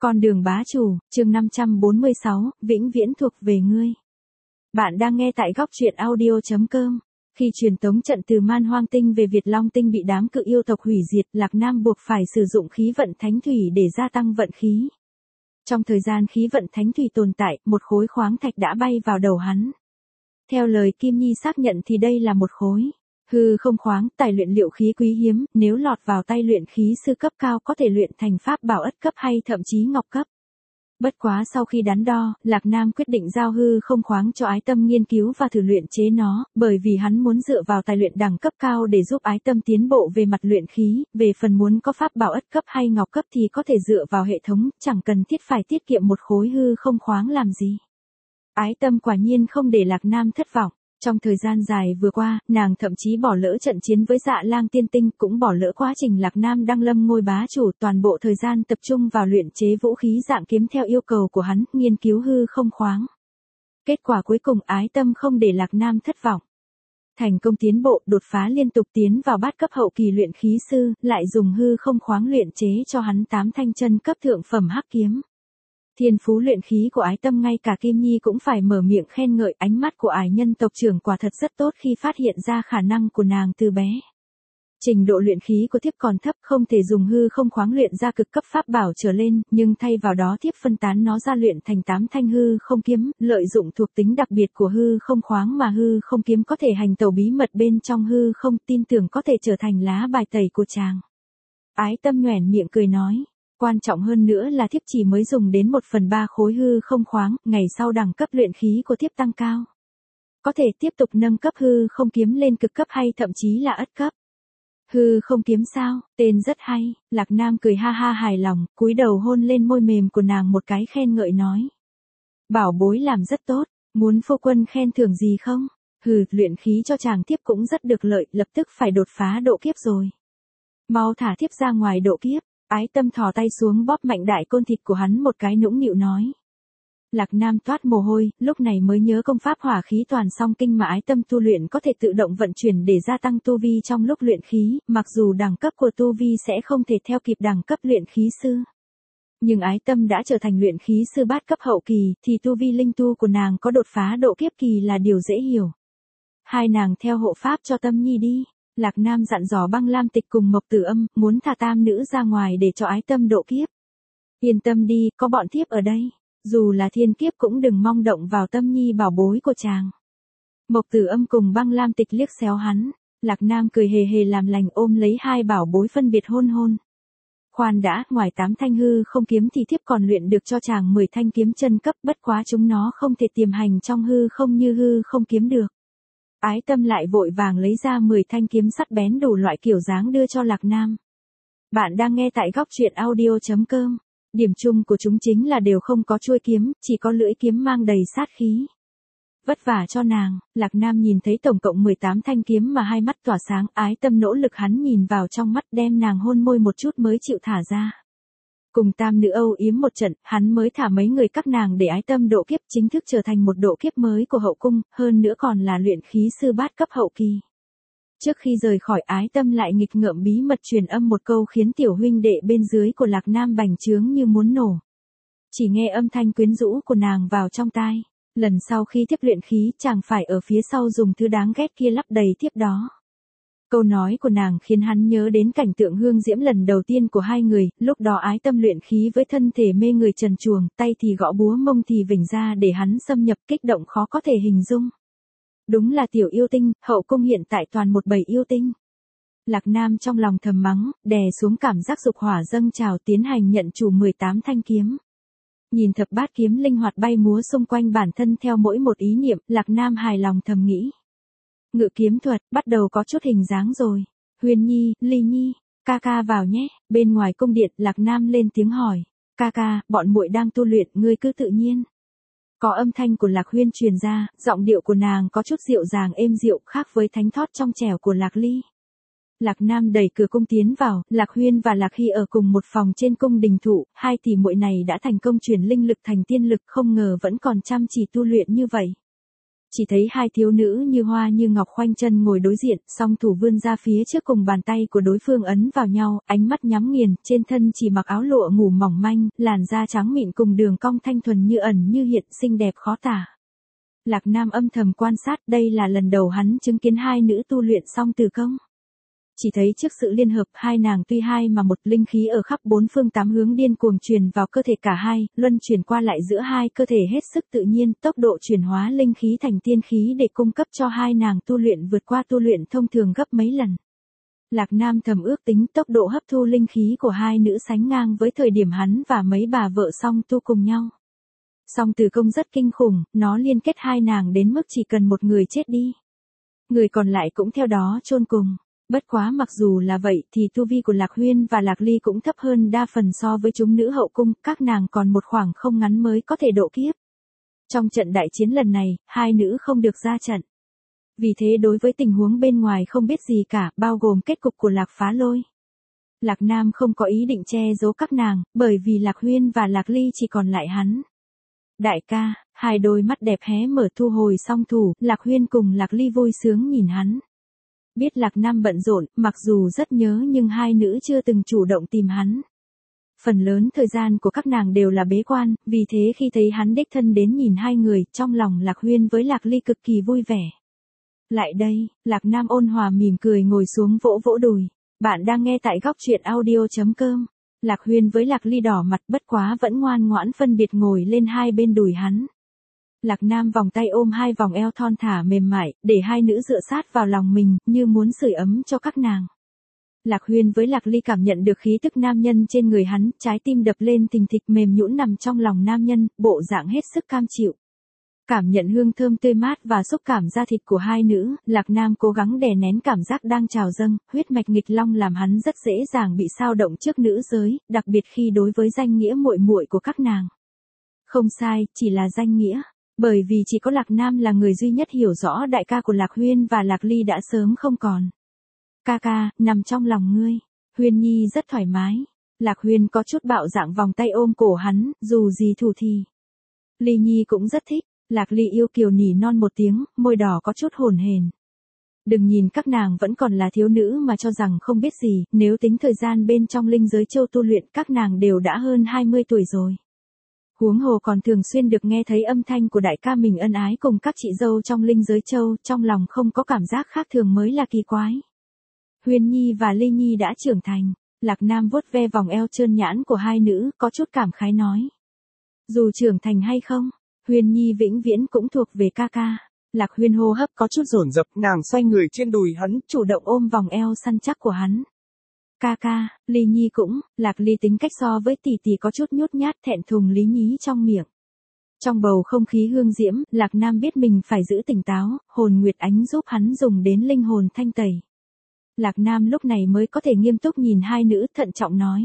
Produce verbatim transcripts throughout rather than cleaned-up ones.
Con đường bá chủ, chương năm trăm bốn mươi sáu, vĩnh viễn thuộc về ngươi. Bạn đang nghe tại góc truyện audio chấm com. Khi truyền tống trận từ Man Hoang Tinh về Việt Long Tinh bị đám cự yêu tộc hủy diệt, Lạc Nam buộc phải sử dụng khí vận thánh thủy để gia tăng vận khí. Trong thời gian khí vận thánh thủy tồn tại, một khối khoáng thạch đã bay vào đầu hắn. Theo lời Kim Nhi xác nhận thì đây là một khối hư không khoáng, tài luyện liệu khí quý hiếm, nếu lọt vào tay luyện khí sư cấp cao có thể luyện thành pháp bảo ất cấp hay thậm chí ngọc cấp. Bất quá sau khi đắn đo, Lạc Nam quyết định giao hư không khoáng cho Ái Tâm nghiên cứu và thử luyện chế nó, bởi vì hắn muốn dựa vào tài luyện đẳng cấp cao để giúp Ái Tâm tiến bộ về mặt luyện khí, về phần muốn có pháp bảo ất cấp hay ngọc cấp thì có thể dựa vào hệ thống, chẳng cần thiết phải tiết kiệm một khối hư không khoáng làm gì. Ái Tâm quả nhiên không để Lạc Nam thất vọng. Trong thời gian dài vừa qua, nàng thậm chí bỏ lỡ trận chiến với Dạ Lang Tiên Tinh, cũng bỏ lỡ quá trình Lạc Nam đăng lâm ngôi bá chủ, toàn bộ thời gian tập trung vào luyện chế vũ khí dạng kiếm theo yêu cầu của hắn, nghiên cứu hư không khoáng. Kết quả cuối cùng Ái Tâm không để Lạc Nam thất vọng. Thành công tiến bộ, đột phá liên tục tiến vào bát cấp hậu kỳ luyện khí sư, lại dùng hư không khoáng luyện chế cho hắn tám thanh chân cấp thượng phẩm hắc kiếm. Thiên phú luyện khí của Ái Tâm ngay cả Kim Nhi cũng phải mở miệng khen ngợi, ánh mắt của Ải nhân tộc trưởng quả thật rất tốt khi phát hiện ra khả năng của nàng từ bé. Trình độ luyện khí của thiếp còn thấp, không thể dùng hư không khoáng luyện ra cực cấp pháp bảo trở lên, nhưng thay vào đó thiếp phân tán nó ra luyện thành tám thanh hư không kiếm, lợi dụng thuộc tính đặc biệt của hư không khoáng mà hư không kiếm có thể hành tẩu bí mật bên trong hư không, tin tưởng có thể trở thành lá bài tẩy của chàng. Ái Tâm nhoẻn miệng cười nói. Quan trọng hơn nữa là thiếp chỉ mới dùng đến một phần ba khối hư không khoáng, ngày sau đẳng cấp luyện khí của thiếp tăng cao. Có thể tiếp tục nâng cấp hư không kiếm lên cực cấp hay thậm chí là ất cấp. Hư không kiếm sao, tên rất hay, Lạc Nam cười ha ha hài lòng, cúi đầu hôn lên môi mềm của nàng một cái khen ngợi nói. Bảo bối làm rất tốt, muốn phu quân khen thưởng gì không? Hừ, luyện khí cho chàng thiếp cũng rất được lợi, lập tức phải đột phá độ kiếp rồi. Mau thả thiếp ra ngoài độ kiếp. Ái Tâm thò tay xuống bóp mạnh đại côn thịt của hắn một cái nũng nịu nói. Lạc Nam toát mồ hôi, lúc này mới nhớ công pháp hỏa khí toàn song kinh mà Ái Tâm tu luyện có thể tự động vận chuyển để gia tăng tu vi trong lúc luyện khí, mặc dù đẳng cấp của tu vi sẽ không thể theo kịp đẳng cấp luyện khí sư. Nhưng Ái Tâm đã trở thành luyện khí sư bát cấp hậu kỳ, thì tu vi linh tu của nàng có đột phá độ kiếp kỳ là điều dễ hiểu. Hai nàng theo hộ pháp cho Tâm Nhi đi. Lạc Nam dặn dò Băng Lam Tịch cùng Mộc Tử Âm, muốn thả tam nữ ra ngoài để cho Ái Tâm độ kiếp. Yên tâm đi, có bọn thiếp ở đây, dù là thiên kiếp cũng đừng mong động vào Tâm Nhi bảo bối của chàng. Mộc Tử Âm cùng Băng Lam Tịch liếc xéo hắn, Lạc Nam cười hề hề làm lành ôm lấy hai bảo bối phân biệt hôn hôn. Khoan đã, ngoài tám thanh hư không kiếm thì thiếp còn luyện được cho chàng mười thanh kiếm chân cấp, bất quá chúng nó không thể tiềm hành trong hư không như hư không kiếm được. Ái Tâm lại vội vàng lấy ra mười thanh kiếm sắt bén đủ loại kiểu dáng đưa cho Lạc Nam. Bạn đang nghe tại góc truyện audio chấm com. Điểm chung của chúng chính là đều không có chuôi kiếm, chỉ có lưỡi kiếm mang đầy sát khí. Vất vả cho nàng, Lạc Nam nhìn thấy tổng cộng mười tám thanh kiếm mà hai mắt tỏa sáng, Ái Tâm nỗ lực hắn nhìn vào trong mắt đem nàng hôn môi một chút mới chịu thả ra. Cùng tam nữ âu yếm một trận, hắn mới thả mấy người các nàng để Ái Tâm độ kiếp chính thức trở thành một độ kiếp mới của hậu cung, hơn nữa còn là luyện khí sư bát cấp hậu kỳ. Trước khi rời khỏi Ái Tâm lại nghịch ngợm bí mật truyền âm một câu khiến tiểu huynh đệ bên dưới của Lạc Nam bành trướng như muốn nổ. Chỉ nghe âm thanh quyến rũ của nàng vào trong tai, lần sau khi thiếp luyện khí chàng phải ở phía sau dùng thứ đáng ghét kia lắp đầy thiếp đó. Câu nói của nàng khiến hắn nhớ đến cảnh tượng hương diễm lần đầu tiên của hai người, lúc đó Ái Tâm luyện khí với thân thể mê người trần truồng, tay thì gõ búa mông thì vểnh ra để hắn xâm nhập, kích động khó có thể hình dung. Đúng là tiểu yêu tinh, hậu cung hiện tại toàn một bầy yêu tinh. Lạc Nam trong lòng thầm mắng, đè xuống cảm giác dục hỏa dâng trào tiến hành nhận chủ mười tám thanh kiếm. Nhìn thập bát kiếm linh hoạt bay múa xung quanh bản thân theo mỗi một ý niệm, Lạc Nam hài lòng thầm nghĩ. Ngự kiếm thuật, bắt đầu có chút hình dáng rồi. Huyền Nhi, Ly Nhi, ca ca vào nhé. Bên ngoài cung điện, Lạc Nam lên tiếng hỏi. Ca ca, bọn muội đang tu luyện, ngươi cứ tự nhiên. Có âm thanh của Lạc Huyên truyền ra, giọng điệu của nàng có chút dịu dàng êm dịu khác với thánh thót trong trẻo của Lạc Ly. Lạc Nam đẩy cửa cung tiến vào, Lạc Huyên và Lạc Hy ở cùng một phòng trên cung đình thụ, hai tỷ muội này đã thành công chuyển linh lực thành tiên lực, không ngờ vẫn còn chăm chỉ tu luyện như vậy. Chỉ thấy hai thiếu nữ như hoa như ngọc khoanh chân ngồi đối diện, song thủ vươn ra phía trước cùng bàn tay của đối phương ấn vào nhau, ánh mắt nhắm nghiền, trên thân chỉ mặc áo lụa ngủ mỏng manh, làn da trắng mịn cùng đường cong thanh thuần như ẩn như hiện, xinh đẹp khó tả. Lạc Nam âm thầm quan sát, đây là lần đầu hắn chứng kiến hai nữ tu luyện song từ công. Chỉ thấy trước sự liên hợp, hai nàng tuy hai mà một, linh khí ở khắp bốn phương tám hướng điên cuồng truyền vào cơ thể cả hai, luân chuyển qua lại giữa hai cơ thể hết sức tự nhiên, tốc độ chuyển hóa linh khí thành tiên khí để cung cấp cho hai nàng tu luyện vượt qua tu luyện thông thường gấp mấy lần. Lạc Nam thầm ước tính tốc độ hấp thu linh khí của hai nữ sánh ngang với thời điểm hắn và mấy bà vợ song tu cùng nhau. Song từ công rất kinh khủng, nó liên kết hai nàng đến mức chỉ cần một người chết đi, người còn lại cũng theo đó chôn cùng. Bất quá mặc dù là vậy thì tu vi của Lạc Huyên và Lạc Ly cũng thấp hơn đa phần so với chúng nữ hậu cung, các nàng còn một khoảng không ngắn mới có thể độ kiếp. Trong trận đại chiến lần này, hai nữ không được ra trận. Vì thế đối với tình huống bên ngoài không biết gì cả, bao gồm kết cục của Lạc Phá Lôi. Lạc Nam không có ý định che giấu các nàng, bởi vì Lạc Huyên và Lạc Ly chỉ còn lại hắn. Đại ca, hai đôi mắt đẹp hé mở thu hồi song thủ, Lạc Huyên cùng Lạc Ly vui sướng nhìn hắn. Biết Lạc Nam bận rộn, mặc dù rất nhớ nhưng hai nữ chưa từng chủ động tìm hắn. Phần lớn thời gian của các nàng đều là bế quan, vì thế khi thấy hắn đích thân đến nhìn hai người, trong lòng Lạc Huyên với Lạc Ly cực kỳ vui vẻ. Lại đây, Lạc Nam ôn hòa mỉm cười ngồi xuống vỗ vỗ đùi. Bạn đang nghe tại góc truyện audio chấm com. Lạc Huyên với Lạc Ly đỏ mặt bất quá vẫn ngoan ngoãn phân biệt ngồi lên hai bên đùi hắn. Lạc Nam vòng tay ôm hai vòng eo thon thả mềm mại, để hai nữ dựa sát vào lòng mình, như muốn sưởi ấm cho các nàng. Lạc Huyên với Lạc Ly cảm nhận được khí tức nam nhân trên người hắn, trái tim đập lên thình thịch mềm nhũn nằm trong lòng nam nhân, bộ dạng hết sức cam chịu. Cảm nhận hương thơm tươi mát và xúc cảm da thịt của hai nữ, Lạc Nam cố gắng đè nén cảm giác đang trào dâng, huyết mạch nghịch long làm hắn rất dễ dàng bị xao động trước nữ giới, đặc biệt khi đối với danh nghĩa muội muội của các nàng. Không sai, chỉ là danh nghĩa. Bởi vì chỉ có Lạc Nam là người duy nhất hiểu rõ đại ca của Lạc Huyên và Lạc Ly đã sớm không còn. Ca ca, nằm trong lòng ngươi. Huyên Nhi rất thoải mái. Lạc Huyên có chút bạo dạn vòng tay ôm cổ hắn, dù gì thủ thì. Ly Nhi cũng rất thích. Lạc Ly yêu kiều nỉ non một tiếng, môi đỏ có chút hổn hển. Đừng nhìn các nàng vẫn còn là thiếu nữ mà cho rằng không biết gì, nếu tính thời gian bên trong linh giới châu tu luyện các nàng đều đã hơn hai mươi tuổi rồi. Huống hồ còn thường xuyên được nghe thấy âm thanh của đại ca mình ân ái cùng các chị dâu trong linh giới châu, trong lòng không có cảm giác khác thường mới là kỳ quái. Huyên Nhi và Ly Nhi đã trưởng thành, Lạc Nam vuốt ve vòng eo trơn nhãn của hai nữ, có chút cảm khái nói. Dù trưởng thành hay không, Huyên Nhi vĩnh viễn cũng thuộc về ca ca. Lạc Huyên hô hấp có chút dồn dập, nàng xoay người trên đùi hắn, chủ động ôm vòng eo săn chắc của hắn. Ca ca, Ly Nhi cũng, Lạc Ly tính cách so với tỷ tỷ có chút nhút nhát thẹn thùng lý nhí trong miệng. Trong bầu không khí hương diễm, Lạc Nam biết mình phải giữ tỉnh táo, hồn nguyệt ánh giúp hắn dùng đến linh hồn thanh tẩy. Lạc Nam lúc này mới có thể nghiêm túc nhìn hai nữ thận trọng nói.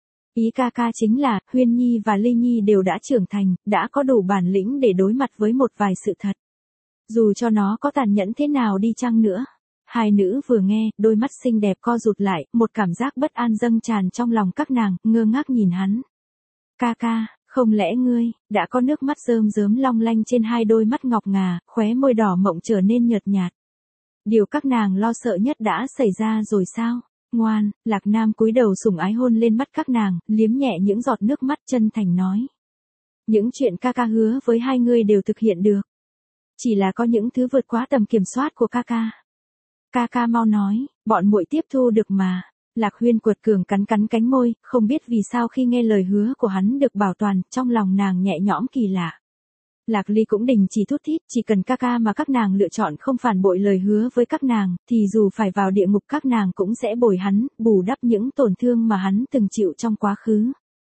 Ý ca ca chính là, Huyên Nhi và Ly Nhi đều đã trưởng thành, đã có đủ bản lĩnh để đối mặt với một vài sự thật. Dù cho nó có tàn nhẫn thế nào đi chăng nữa. Hai nữ vừa nghe, đôi mắt xinh đẹp co rụt lại, một cảm giác bất an dâng tràn trong lòng các nàng, ngơ ngác nhìn hắn. Ca ca, không lẽ ngươi, đã có nước mắt rơm rớm long lanh trên hai đôi mắt ngọc ngà, khóe môi đỏ mộng trở nên nhợt nhạt. Điều các nàng lo sợ nhất đã xảy ra rồi sao? Ngoan, Lạc Nam cúi đầu sủng ái hôn lên mắt các nàng, liếm nhẹ những giọt nước mắt chân thành nói. Những chuyện ca ca hứa với hai ngươi đều thực hiện được. Chỉ là có những thứ vượt quá tầm kiểm soát của ca ca. Ca ca mau nói, bọn muội tiếp thu được mà. Lạc Huyên cuột cường cắn cắn cánh môi, không biết vì sao khi nghe lời hứa của hắn được bảo toàn, trong lòng nàng nhẹ nhõm kỳ lạ. Lạc Ly cũng đình chỉ thút thít, chỉ cần ca ca mà các nàng lựa chọn không phản bội lời hứa với các nàng, thì dù phải vào địa ngục các nàng cũng sẽ bồi hắn, bù đắp những tổn thương mà hắn từng chịu trong quá khứ.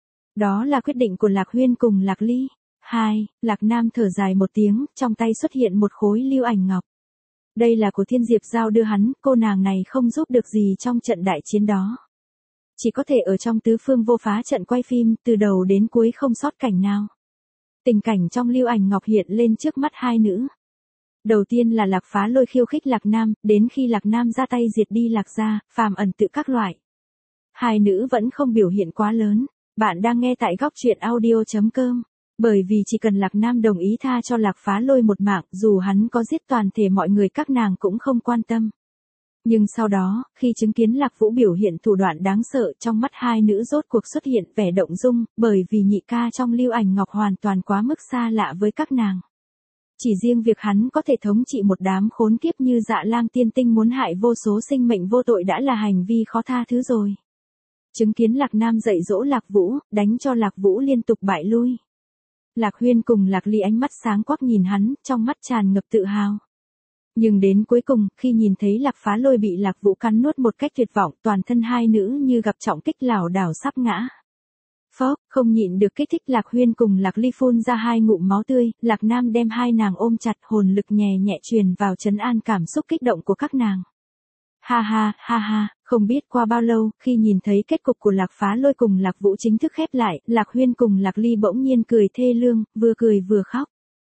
Đó là quyết định của Lạc Huyên cùng Lạc Ly. Hai, Lạc Nam thở dài một tiếng, trong tay xuất hiện một khối lưu ảnh ngọc. Đây là của Thiên Diệp Giao đưa hắn, cô nàng này không giúp được gì trong trận đại chiến đó. Chỉ có thể ở trong tứ phương vô phá trận quay phim, từ đầu đến cuối không sót cảnh nào. Tình cảnh trong lưu ảnh ngọc hiện lên trước mắt hai nữ. Đầu tiên là Lạc Phá Lôi khiêu khích Lạc Nam, đến khi Lạc Nam ra tay diệt đi Lạc gia, phàm ẩn tự các loại. Hai nữ vẫn không biểu hiện quá lớn. Bạn đang nghe tại góc truyện audio chấm com. Bởi vì chỉ cần Lạc Nam đồng ý tha cho Lạc Phá Lôi một mạng, dù hắn có giết toàn thể mọi người các nàng cũng không quan tâm. Nhưng sau đó, khi chứng kiến Lạc Vũ biểu hiện thủ đoạn đáng sợ, trong mắt hai nữ rốt cuộc xuất hiện vẻ động dung, bởi vì nhị ca trong Lưu Ảnh Ngọc hoàn toàn quá mức xa lạ với các nàng. Chỉ riêng việc hắn có thể thống trị một đám khốn kiếp như Dạ Lang tiên tinh muốn hại vô số sinh mệnh vô tội đã là hành vi khó tha thứ rồi. Chứng kiến Lạc Nam dạy dỗ Lạc Vũ, đánh cho Lạc Vũ liên tục bại lui. Lạc Huyên cùng Lạc Ly ánh mắt sáng quắc nhìn hắn, trong mắt tràn ngập tự hào. Nhưng đến cuối cùng, khi nhìn thấy Lạc Phá Lôi bị Lạc Vũ cắn nuốt một cách tuyệt vọng, toàn thân hai nữ như gặp trọng kích lảo đảo sắp ngã. Phốc, không nhịn được kích thích, Lạc Huyên cùng Lạc Ly phun ra hai ngụm máu tươi, Lạc Nam đem hai nàng ôm chặt, hồn lực nhẹ nhẹ truyền vào trấn an cảm xúc kích động của các nàng. Ha ha, ha ha, không biết qua bao lâu, khi nhìn thấy kết cục của Lạc Phá Lôi cùng Lạc Vũ chính thức khép lại, Lạc Huyên cùng Lạc Ly bỗng nhiên cười thê lương, vừa cười vừa khóc.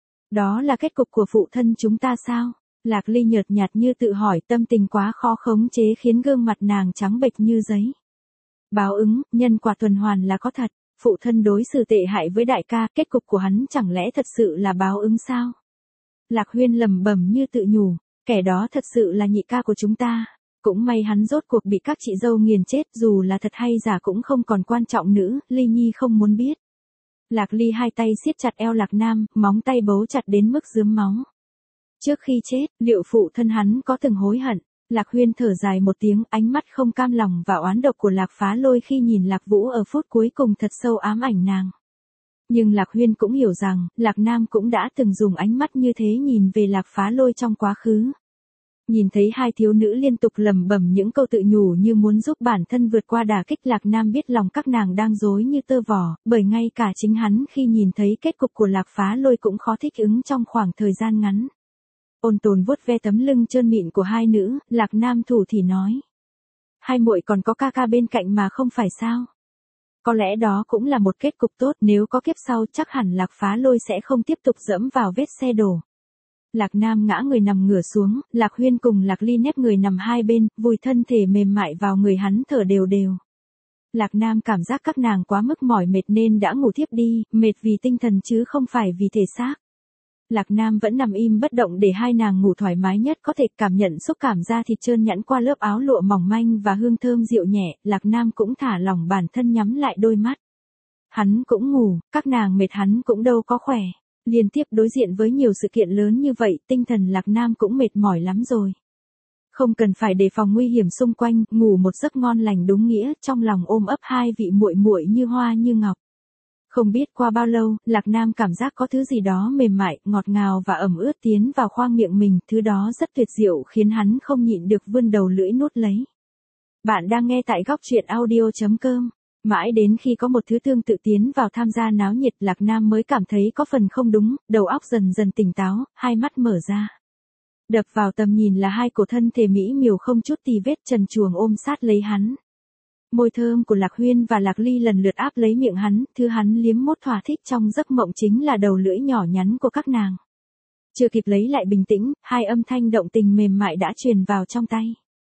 Đó là kết cục của phụ thân chúng ta sao? Lạc Ly nhợt nhạt như tự hỏi, tâm tình quá khó khống chế khiến gương mặt nàng trắng bệch như giấy. Báo ứng, nhân quả tuần hoàn là có thật, phụ thân đối xử tệ hại với đại ca, kết cục của hắn chẳng lẽ thật sự là báo ứng sao? Lạc Huyên lẩm bẩm như tự nhủ, kẻ đó thật sự là nhị ca của chúng ta, cũng may hắn rốt cuộc bị các chị dâu nghiền chết, dù là thật hay giả cũng không còn quan trọng nữa, Ly Nhi không muốn biết. Lạc Ly hai tay siết chặt eo Lạc Nam, móng tay bấu chặt đến mức rướm máu. Trước khi chết, liệu phụ thân hắn có từng hối hận? Lạc Huyên thở dài một tiếng, ánh mắt không cam lòng và oán độc của Lạc Phá Lôi khi nhìn Lạc Vũ ở phút cuối cùng thật sâu ám ảnh nàng. Nhưng Lạc Huyên cũng hiểu rằng, Lạc Nam cũng đã từng dùng ánh mắt như thế nhìn về Lạc Phá Lôi trong quá khứ. Nhìn thấy hai thiếu nữ liên tục lẩm bẩm những câu tự nhủ như muốn giúp bản thân vượt qua đả kích, Lạc Nam biết lòng các nàng đang rối như tơ vò, bởi ngay cả chính hắn khi nhìn thấy kết cục của Lạc Phá Lôi cũng khó thích ứng trong khoảng thời gian ngắn. Ôn Tồn vuốt ve tấm lưng trơn mịn của hai nữ, Lạc Nam thủ thỉ nói. Hai muội còn có ca ca bên cạnh mà không phải sao? Có lẽ đó cũng là một kết cục tốt, nếu có kiếp sau chắc hẳn Lạc Phá Lôi sẽ không tiếp tục dẫm vào vết xe đổ. Lạc Nam ngã người nằm ngửa xuống, Lạc Huyên cùng Lạc Ly nép người nằm hai bên, vùi thân thể mềm mại vào người hắn thở đều đều. Lạc Nam cảm giác các nàng quá mức mỏi mệt nên đã ngủ thiếp đi, mệt vì tinh thần chứ không phải vì thể xác. Lạc Nam vẫn nằm im bất động để hai nàng ngủ thoải mái nhất có thể, cảm nhận xúc cảm da thịt trơn nhẵn qua lớp áo lụa mỏng manh và hương thơm dịu nhẹ, Lạc Nam cũng thả lỏng bản thân nhắm lại đôi mắt. Hắn cũng ngủ, các nàng mệt hắn cũng đâu có khỏe. Liên tiếp đối diện với nhiều sự kiện lớn như vậy, tinh thần Lạc Nam cũng mệt mỏi lắm rồi. Không cần phải đề phòng nguy hiểm xung quanh, ngủ một giấc ngon lành đúng nghĩa, trong lòng ôm ấp hai vị muội muội như hoa như ngọc. Không biết qua bao lâu, Lạc Nam cảm giác có thứ gì đó mềm mại, ngọt ngào và ẩm ướt tiến vào khoang miệng mình, thứ đó rất tuyệt diệu khiến hắn không nhịn được vươn đầu lưỡi nuốt lấy. Bạn đang nghe tại góc truyện audio chấm com. Mãi đến khi có một thứ tương tự tiến vào tham gia náo nhiệt, Lạc Nam mới cảm thấy có phần không đúng, đầu óc dần dần tỉnh táo, hai mắt mở ra. Đập vào tầm nhìn là hai cổ thân thể mỹ miều không chút tì vết trần truồng ôm sát lấy hắn. Môi thơm của Lạc Huyên và Lạc Ly lần lượt áp lấy miệng hắn, thứ hắn liếm mốt thỏa thích trong giấc mộng chính là đầu lưỡi nhỏ nhắn của các nàng. Chưa kịp lấy lại bình tĩnh, hai âm thanh động tình mềm mại đã truyền vào trong tay.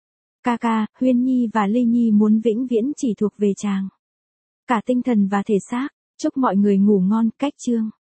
Ca ca, Huyên Nhi và Ly Nhi muốn vĩnh viễn chỉ thuộc về chàng. Cả tinh thần và thể xác, chúc mọi người ngủ ngon, cách chương.